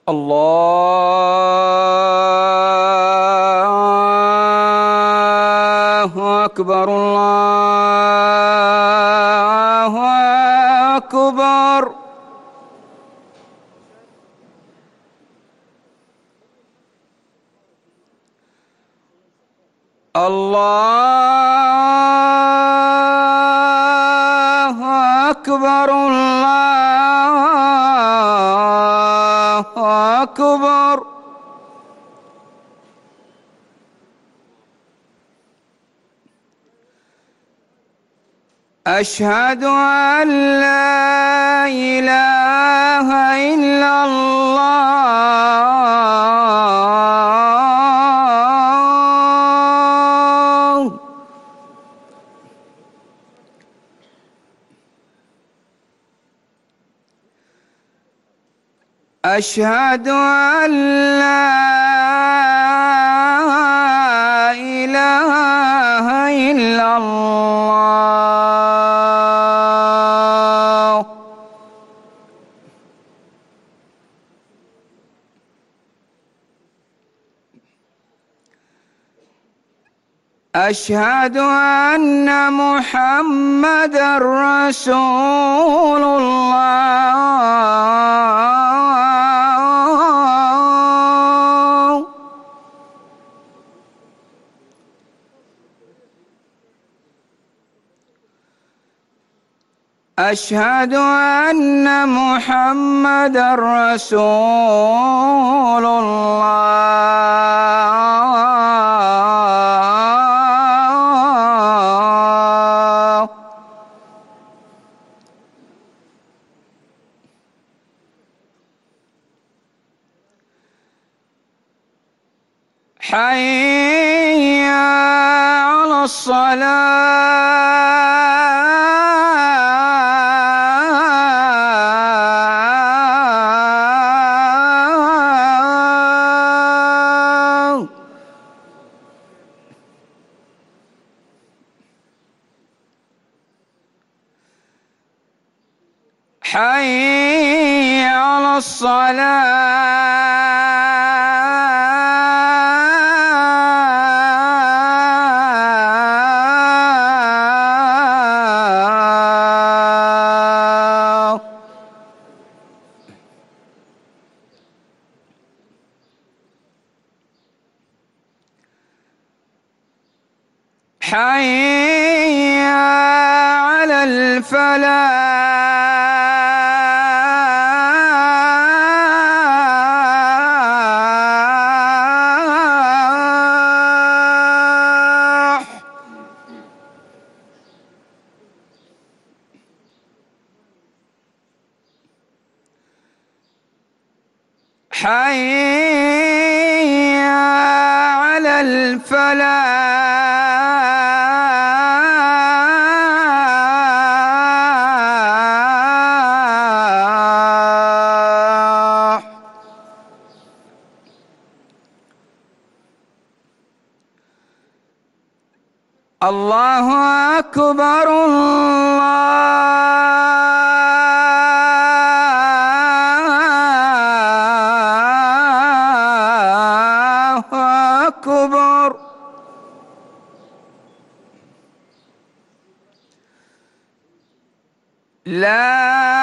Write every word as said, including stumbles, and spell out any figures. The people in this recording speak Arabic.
الله أكبر الله أكبر. الله أكبر الله أكبر. أشهد أن لا إله إلا الله. أشهد أن لا إله إلا الله. أشهد أن محمدًا رسول الله. أشهد أن محمدًا رسول الله. حي على الصلاة. حي على الصلاة. حي على الفلاح. حي على الفلاح. الله أكبر الله أكبر. لا